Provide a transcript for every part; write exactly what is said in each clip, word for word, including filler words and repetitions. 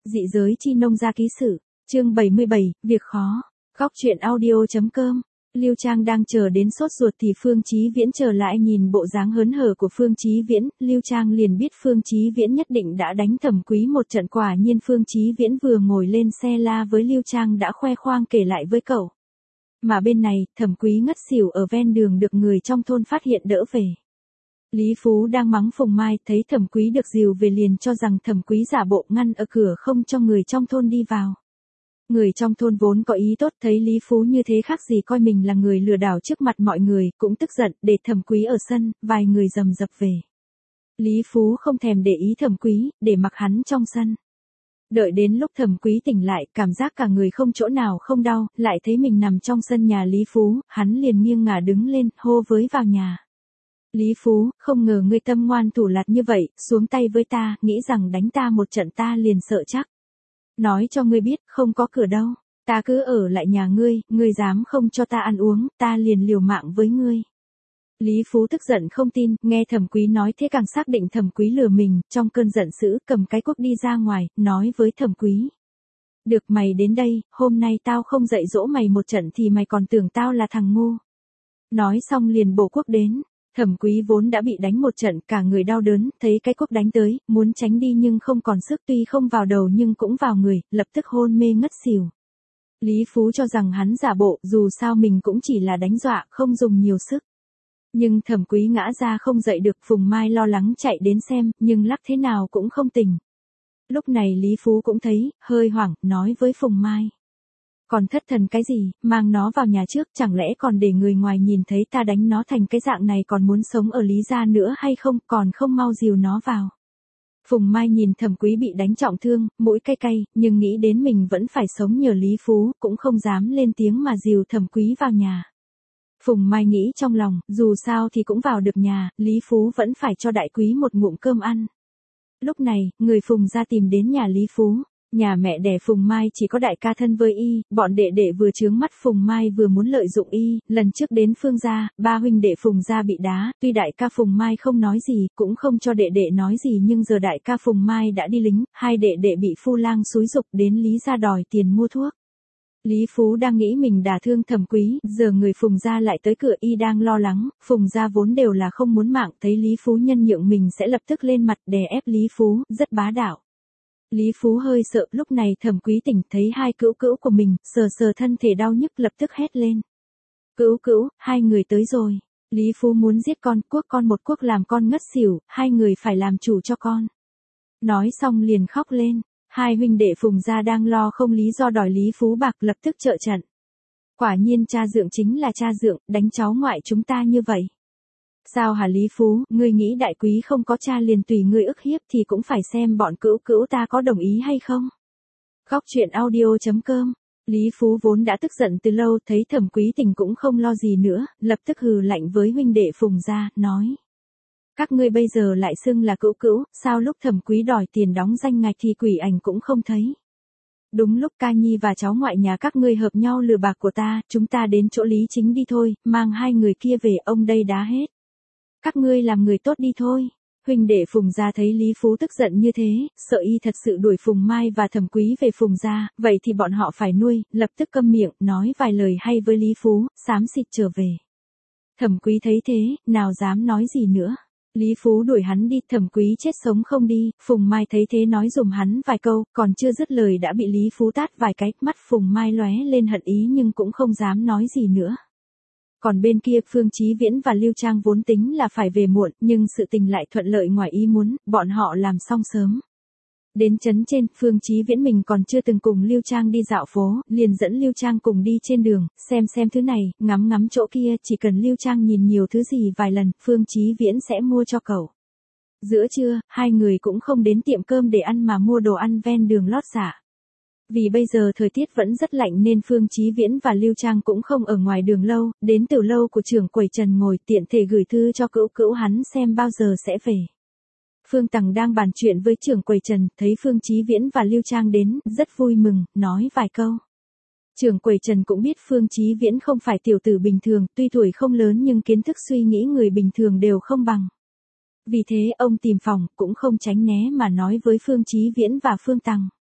Dị giới chi nông gia ký sự, chương bảy mươi bảy, việc khó. Góc truyện audio.com. Lưu Trang đang chờ đến sốt ruột thì Phương Chí Viễn trở lại, nhìn bộ dáng hớn hở của Phương Chí Viễn, Lưu Trang liền biết Phương Chí Viễn nhất định đã đánh Thẩm Quý một trận. Quả nhiên Phương Chí Viễn vừa ngồi lên xe la với Lưu Trang đã khoe khoang kể lại với cậu. Mà bên này, Thẩm Quý ngất xỉu ở ven đường được người trong thôn phát hiện đỡ về. Lý Phú đang mắng Phùng Mai, thấy Thẩm Quý được dìu về liền cho rằng Thẩm Quý giả bộ ngăn ở cửa không cho người trong thôn đi vào. Người trong thôn vốn có ý tốt, thấy Lý Phú như thế khác gì coi mình là người lừa đảo trước mặt mọi người, cũng tức giận, để Thẩm Quý ở sân, vài người rầm rập về. Lý Phú không thèm để ý Thẩm Quý, để mặc hắn trong sân. Đợi đến lúc Thẩm Quý tỉnh lại, cảm giác cả người không chỗ nào không đau, lại thấy mình nằm trong sân nhà Lý Phú, hắn liền nghiêng ngả đứng lên, hô với vào nhà. Lý Phú, không ngờ ngươi tâm ngoan thủ lạt như vậy, xuống tay với ta, nghĩ rằng đánh ta một trận ta liền sợ chắc. Nói cho ngươi biết, không có cửa đâu, ta cứ ở lại nhà ngươi, ngươi dám không cho ta ăn uống, ta liền liều mạng với ngươi. Lý Phú tức giận không tin, nghe Thẩm Quý nói thế càng xác định Thẩm Quý lừa mình, trong cơn giận dữ cầm cái cuốc đi ra ngoài, nói với Thẩm Quý. Được, mày đến đây, hôm nay tao không dạy dỗ mày một trận thì mày còn tưởng tao là thằng ngu. Nói xong liền bổ cuốc đến. Thẩm Quý vốn đã bị đánh một trận, cả người đau đớn, thấy cái cuốc đánh tới, muốn tránh đi nhưng không còn sức, tuy không vào đầu nhưng cũng vào người, lập tức hôn mê ngất xỉu. Lý Phú cho rằng hắn giả bộ, dù sao mình cũng chỉ là đánh dọa, không dùng nhiều sức. Nhưng Thẩm Quý ngã ra không dậy được, Phùng Mai lo lắng chạy đến xem, nhưng lắc thế nào cũng không tỉnh. Lúc này Lý Phú cũng thấy, hơi hoảng, nói với Phùng Mai. Còn thất thần cái gì, mang nó vào nhà trước, chẳng lẽ còn để người ngoài nhìn thấy ta đánh nó thành cái dạng này, còn muốn sống ở Lý gia nữa hay không, còn không mau dìu nó vào. Phùng Mai nhìn Thẩm Quý bị đánh trọng thương, mũi cay cay, nhưng nghĩ đến mình vẫn phải sống nhờ Lý Phú, cũng không dám lên tiếng mà dìu Thẩm Quý vào nhà. Phùng Mai nghĩ trong lòng, dù sao thì cũng vào được nhà, Lý Phú vẫn phải cho đại quý một ngụm cơm ăn. Lúc này, người Phùng ra tìm đến nhà Lý Phú. Nhà mẹ đẻ Phùng Mai chỉ có đại ca thân với y, bọn đệ đệ vừa chướng mắt Phùng Mai vừa muốn lợi dụng y, lần trước đến Phương gia, ba huynh đệ Phùng gia bị đá, tuy đại ca Phùng Mai không nói gì, cũng không cho đệ đệ nói gì, nhưng giờ đại ca Phùng Mai đã đi lính, hai đệ đệ bị phu lang xúi giục đến Lý gia đòi tiền mua thuốc. Lý Phú đang nghĩ mình đả thương Thẩm Quý, giờ người Phùng gia lại tới cửa, y đang lo lắng, Phùng gia vốn đều là không muốn mạng, thấy Lý Phú nhân nhượng mình sẽ lập tức lên mặt đè ép Lý Phú, rất bá đạo. Lý Phú hơi sợ, lúc này Thẩm Quý tỉnh, thấy hai cữu cữu của mình, sờ sờ thân thể đau nhức, lập tức hét lên. Cữu cữu, hai người tới rồi. Lý Phú muốn giết con, cuốc con một cuốc làm con ngất xỉu, hai người phải làm chủ cho con. Nói xong liền khóc lên, hai huynh đệ Phùng gia đang lo không lý do đòi Lý Phú bạc, lập tức trợ trận. Quả nhiên cha dượng chính là cha dượng, đánh cháu ngoại chúng ta như vậy. Sao hả Lý Phú, ngươi nghĩ đại quý không có cha liền tùy ngươi ức hiếp thì cũng phải xem bọn cữu cữu ta có đồng ý hay không. Góc truyện audio.com. Lý Phú vốn đã tức giận từ lâu, thấy Thẩm Quý tỉnh cũng không lo gì nữa, lập tức hừ lạnh với huynh đệ Phùng gia, nói. Các ngươi bây giờ lại xưng là cữu cữu, sao lúc Thẩm Quý đòi tiền đóng danh ngạch thì quỷ ảnh cũng không thấy. Đúng lúc ca nhi và cháu ngoại nhà các ngươi hợp nhau lừa bạc của ta, chúng ta đến chỗ Lý Chính đi thôi, mang hai người kia về, ông đây đá hết. Các ngươi làm người tốt đi thôi. Huynh đệ Phùng gia thấy Lý Phú tức giận như thế, sợ y thật sự đuổi Phùng Mai và Thẩm Quý về Phùng gia, vậy thì bọn họ phải nuôi, lập tức câm miệng, nói vài lời hay với Lý Phú, xám xịt trở về. Thẩm Quý thấy thế, nào dám nói gì nữa. Lý Phú đuổi hắn đi, Thẩm Quý chết sống không đi, Phùng Mai thấy thế nói dùm hắn vài câu, còn chưa dứt lời đã bị Lý Phú tát vài cái, mắt Phùng Mai lóe lên hận ý nhưng cũng không dám nói gì nữa. Còn bên kia Phương Chí Viễn và Lưu Trang vốn tính là phải về muộn, nhưng sự tình lại thuận lợi ngoài ý muốn, bọn họ làm xong sớm. Đến trấn trên, Phương Chí Viễn mình còn chưa từng cùng Lưu Trang đi dạo phố, liền dẫn Lưu Trang cùng đi trên đường, xem xem thứ này, ngắm ngắm chỗ kia, chỉ cần Lưu Trang nhìn nhiều thứ gì vài lần, Phương Chí Viễn sẽ mua cho cậu. Giữa trưa, hai người cũng không đến tiệm cơm để ăn mà mua đồ ăn ven đường lót dạ. Vì bây giờ thời tiết vẫn rất lạnh nên Phương Chí Viễn và Lưu Trang cũng không ở ngoài đường lâu, đến từ lâu của trưởng quầy Trần ngồi tiện thể gửi thư cho cữu cữu hắn xem bao giờ sẽ về. Phương Tằng đang bàn chuyện với trưởng quầy Trần, thấy Phương Chí Viễn và Lưu Trang đến, rất vui mừng, nói vài câu. Trưởng quầy Trần cũng biết Phương Chí Viễn không phải tiểu tử bình thường, tuy tuổi không lớn nhưng kiến thức suy nghĩ người bình thường đều không bằng. Vì thế ông tìm phòng, cũng không tránh né mà nói với Phương Chí Viễn và Phương Tằng.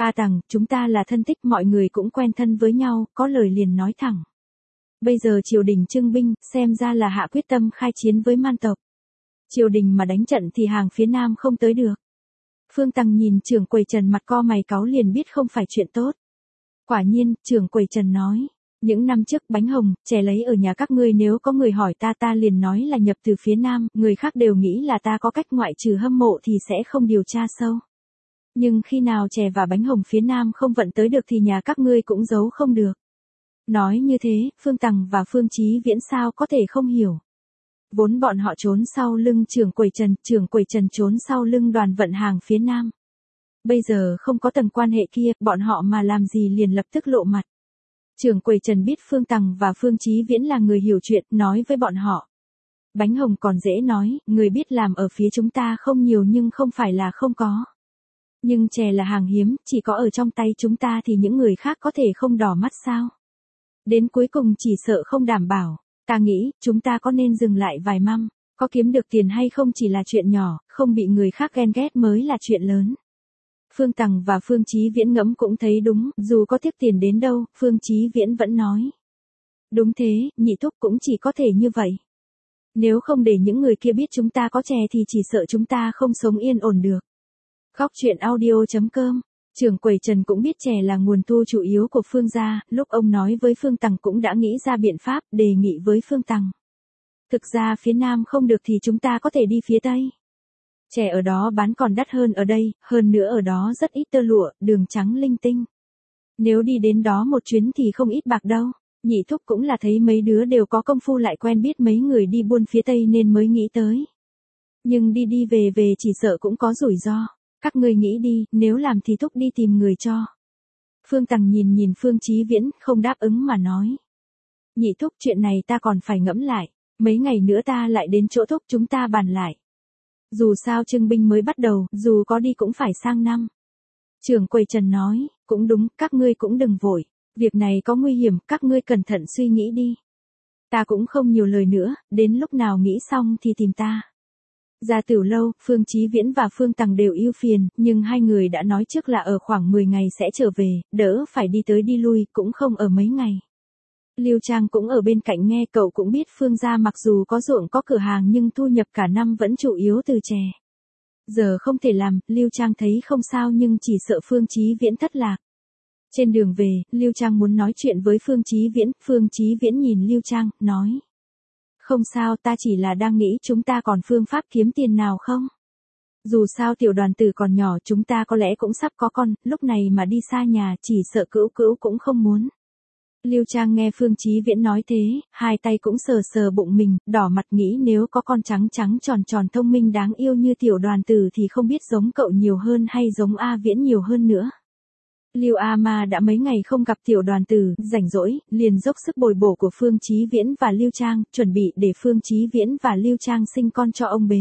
A Tằng, chúng ta là thân tích, mọi người cũng quen thân với nhau, có lời liền nói thẳng. Bây giờ triều đình trưng binh, xem ra là hạ quyết tâm khai chiến với man tộc. Triều đình mà đánh trận thì hàng phía Nam không tới được. Phương Tằng nhìn trưởng quầy Trần mặt co mày cáu liền biết không phải chuyện tốt. Quả nhiên, trưởng quầy Trần nói. Những năm trước bánh hồng, chè lấy ở nhà các ngươi, nếu có người hỏi ta ta liền nói là nhập từ phía Nam, người khác đều nghĩ là ta có cách ngoại trừ hâm mộ thì sẽ không điều tra sâu. Nhưng khi nào chè và bánh hồng phía Nam không vận tới được thì nhà các ngươi cũng giấu không được. Nói như thế, Phương Tằng và Phương Chí Viễn sao có thể không hiểu. Vốn bọn họ trốn sau lưng trưởng quầy Trần, trưởng quầy Trần trốn sau lưng đoàn vận hàng phía Nam. Bây giờ không có tầng quan hệ kia, bọn họ mà làm gì liền lập tức lộ mặt. Trưởng quầy Trần biết Phương Tằng và Phương Chí Viễn là người hiểu chuyện, nói với bọn họ. Bánh hồng còn dễ nói, người biết làm ở phía chúng ta không nhiều nhưng không phải là không có. Nhưng chè là hàng hiếm, chỉ có ở trong tay chúng ta thì những người khác có thể không đỏ mắt sao? Đến cuối cùng chỉ sợ không đảm bảo. Ta nghĩ, chúng ta có nên dừng lại vài năm, có kiếm được tiền hay không chỉ là chuyện nhỏ, không bị người khác ghen ghét mới là chuyện lớn. Phương Tằng và Phương Chí Viễn ngẫm cũng thấy đúng, dù có tiếp tiền đến đâu, Phương Chí Viễn vẫn nói. Đúng thế, nhị thúc cũng chỉ có thể như vậy. Nếu không để những người kia biết chúng ta có chè thì chỉ sợ chúng ta không sống yên ổn được. Góc truyện audio chấm com. Trưởng quầy Trần cũng biết chè là nguồn thu chủ yếu của Phương gia, lúc ông nói với Phương Tằng cũng đã nghĩ ra biện pháp, đề nghị với Phương Tằng. Thực ra phía Nam không được thì chúng ta có thể đi phía Tây. Chè ở đó bán còn đắt hơn ở đây, hơn nữa ở đó rất ít tơ lụa, đường trắng linh tinh. Nếu đi đến đó một chuyến thì không ít bạc đâu. Nhị thúc cũng là thấy mấy đứa đều có công phu lại quen biết mấy người đi buôn phía Tây nên mới nghĩ tới. Nhưng đi đi về về chỉ sợ cũng có rủi ro. Các ngươi nghĩ đi, nếu làm thì thúc đi tìm người cho. Phương Tằng nhìn nhìn Phương Chí Viễn, không đáp ứng mà nói. Nhị thúc, chuyện này ta còn phải ngẫm lại, mấy ngày nữa ta lại đến chỗ thúc chúng ta bàn lại. Dù sao trưng binh mới bắt đầu, dù có đi cũng phải sang năm. Trưởng quầy Trần nói, cũng đúng, các ngươi cũng đừng vội, việc này có nguy hiểm, các ngươi cẩn thận suy nghĩ đi. Ta cũng không nhiều lời nữa, đến lúc nào nghĩ xong thì tìm ta. Ra Tiểu Lâu, Phương Chí Viễn và Phương Tằng đều ưu phiền, nhưng hai người đã nói trước là ở khoảng mười ngày sẽ trở về, đỡ phải đi tới đi lui, cũng không ở mấy ngày. Lưu Trang cũng ở bên cạnh nghe, cậu cũng biết Phương gia mặc dù có ruộng có cửa hàng nhưng thu nhập cả năm vẫn chủ yếu từ chè. Giờ không thể làm, Lưu Trang thấy không sao nhưng chỉ sợ Phương Chí Viễn thất lạc. Trên đường về, Lưu Trang muốn nói chuyện với Phương Chí Viễn, Phương Chí Viễn nhìn Lưu Trang, nói. Không sao, ta chỉ là đang nghĩ chúng ta còn phương pháp kiếm tiền nào không? Dù sao tiểu đoàn tử còn nhỏ, chúng ta có lẽ cũng sắp có con, lúc này mà đi xa nhà chỉ sợ cữu cữu cũng không muốn. Lưu Trang nghe Phương Chí Viễn nói thế, hai tay cũng sờ sờ bụng mình, đỏ mặt nghĩ nếu có con trắng trắng tròn tròn thông minh đáng yêu như tiểu đoàn tử thì không biết giống cậu nhiều hơn hay giống A Viễn nhiều hơn nữa. Lưu A Ma đã mấy ngày không gặp tiểu đoàn tử, rảnh rỗi, liền dốc sức bồi bổ của Phương Chí Viễn và Lưu Trang, chuẩn bị để Phương Chí Viễn và Lưu Trang sinh con cho ông bế.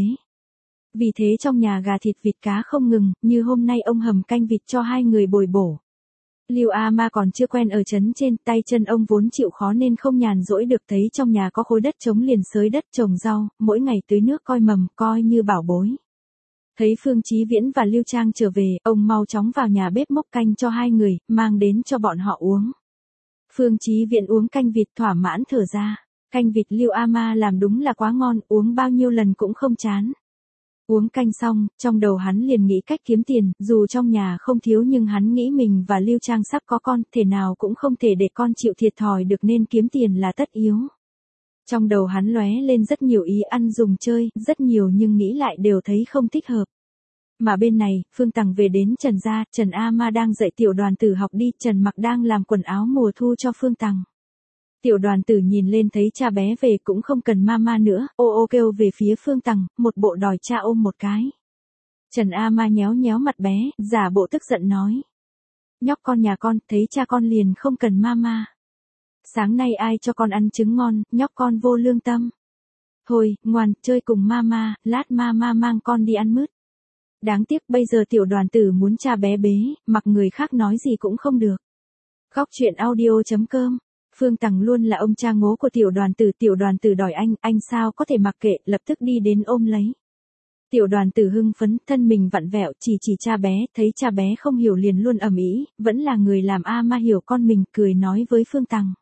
Vì thế trong nhà gà thịt vịt cá không ngừng, như hôm nay ông hầm canh vịt cho hai người bồi bổ. Lưu A Ma còn chưa quen ở trấn trên, tay chân ông vốn chịu khó nên không nhàn rỗi được, thấy trong nhà có khối đất trống liền xới đất trồng rau, mỗi ngày tưới nước coi mầm, coi như bảo bối. Thấy Phương Chí Viễn và Lưu Trang trở về, ông mau chóng vào nhà bếp mốc canh cho hai người, mang đến cho bọn họ uống. Phương Chí Viễn uống canh vịt thỏa mãn thở ra, canh vịt Lưu A Ma làm đúng là quá ngon, uống bao nhiêu lần cũng không chán. Uống canh xong, trong đầu hắn liền nghĩ cách kiếm tiền, dù trong nhà không thiếu nhưng hắn nghĩ mình và Lưu Trang sắp có con, thể nào cũng không thể để con chịu thiệt thòi được nên kiếm tiền là tất yếu. Trong đầu hắn lóe lên rất nhiều ý ăn dùng chơi, rất nhiều nhưng nghĩ lại đều thấy không thích hợp. Mà bên này, Phương Tằng về đến Trần gia, Trần A Ma đang dạy tiểu đoàn tử học đi, Trần Mặc đang làm quần áo mùa thu cho Phương Tằng. Tiểu đoàn tử nhìn lên thấy cha bé về cũng không cần mama nữa, ô ô kêu về phía Phương Tằng, một bộ đòi cha ôm một cái. Trần A Ma nhéo nhéo mặt bé, giả bộ tức giận nói. Nhóc con nhà con, thấy cha con liền không cần mama. Sáng nay ai cho con ăn trứng ngon, nhóc con vô lương tâm. Thôi, ngoan, chơi cùng mama, lát mama mang con đi ăn mứt. Đáng tiếc bây giờ tiểu đoàn tử muốn cha bé bế, mặc người khác nói gì cũng không được. Góc truyện audio chấm com. Phương Tằng luôn là ông cha ngố của tiểu đoàn tử, tiểu đoàn tử đòi anh, anh sao có thể mặc kệ, lập tức đi đến ôm lấy. Tiểu đoàn tử hưng phấn, thân mình vặn vẹo, chỉ chỉ cha bé, thấy cha bé không hiểu liền luôn ầm ĩ, vẫn là người làm A Ma hiểu con mình, cười nói với Phương Tằng.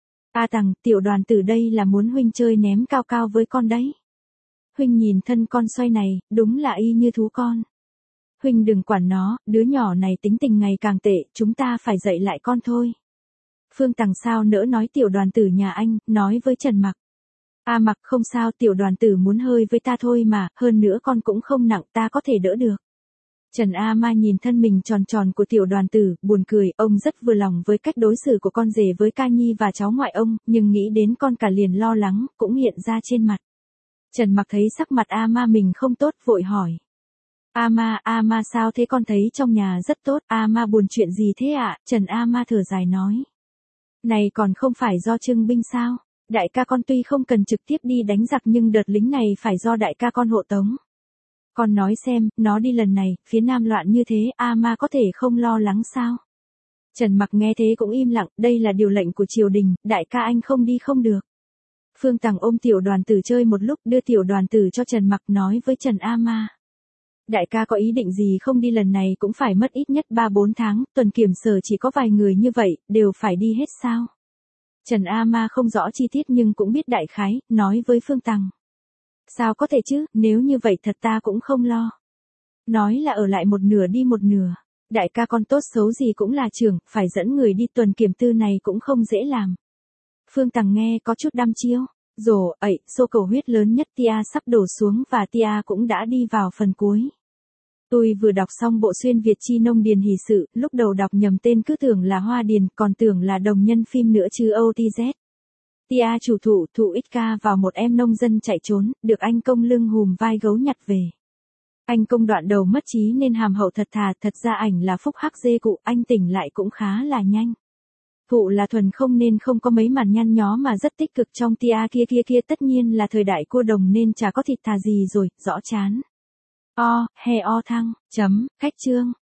A Tằng, tiểu đoàn tử đây là muốn huynh chơi ném cao cao với con đấy. Huynh nhìn thân con xoay này, đúng là y như thú con. Huynh đừng quản nó, đứa nhỏ này tính tình ngày càng tệ, chúng ta phải dạy lại con thôi. Phương Tằng sao nỡ nói tiểu đoàn tử nhà anh, nói với Trần Mặc. A Mặc không sao, tiểu đoàn tử muốn hơi với ta thôi mà, hơn nữa con cũng không nặng, ta có thể đỡ được. Trần A Ma nhìn thân mình tròn tròn của tiểu đoàn tử, buồn cười, ông rất vừa lòng với cách đối xử của con rể với ca nhi và cháu ngoại ông, nhưng nghĩ đến con cả liền lo lắng, cũng hiện ra trên mặt. Trần Mặc thấy sắc mặt A Ma mình không tốt, vội hỏi. A Ma, A Ma sao thế, con thấy trong nhà rất tốt, A Ma buồn chuyện gì thế ạ? Trần A Ma thở dài nói. Này còn không phải do trưng binh sao? Đại ca con tuy không cần trực tiếp đi đánh giặc nhưng đợt lính này phải do đại ca con hộ tống. Con nói xem, nó đi lần này, phía Nam loạn như thế, A Ma có thể không lo lắng sao? Trần Mặc nghe thế cũng im lặng, đây là điều lệnh của triều đình, đại ca anh không đi không được. Phương Tằng ôm tiểu đoàn tử chơi một lúc, đưa tiểu đoàn tử cho Trần Mặc, nói với Trần A Ma. Đại ca có ý định gì không đi lần này cũng phải mất ít nhất ba bốn tháng, tuần kiểm sở chỉ có vài người như vậy, đều phải đi hết sao? Trần A Ma không rõ chi tiết nhưng cũng biết đại khái, nói với Phương Tằng. Sao có thể chứ, nếu như vậy thật ta cũng không lo. Nói là ở lại một nửa đi một nửa. Đại ca con tốt xấu gì cũng là trưởng, phải dẫn người đi tuần kiểm tư này cũng không dễ làm. Phương Tằng nghe có chút đăm chiêu. Rồ, ậy, xô cầu huyết lớn nhất tia sắp đổ xuống và tia cũng đã đi vào phần cuối. Tôi vừa đọc xong bộ xuyên Việt chi nông điền hỷ sự, lúc đầu đọc nhầm tên cứ tưởng là Hoa Điền, còn tưởng là đồng nhân phim nữa chứ ô tê dét. Tia chủ thủ, thủ ít ca vào một em nông dân chạy trốn, được anh công lưng hùm vai gấu nhặt về. Anh công đoạn đầu mất trí nên hàm hậu thật thà, thật ra ảnh là phúc hắc dê cụ, anh tỉnh lại cũng khá là nhanh. Thụ là thuần không nên không có mấy màn nhăn nhó mà rất tích cực trong tia kia kia kia tất nhiên là thời đại cua đồng nên chả có thịt thà gì rồi, rõ chán. O, he o thăng, chấm, khách chương.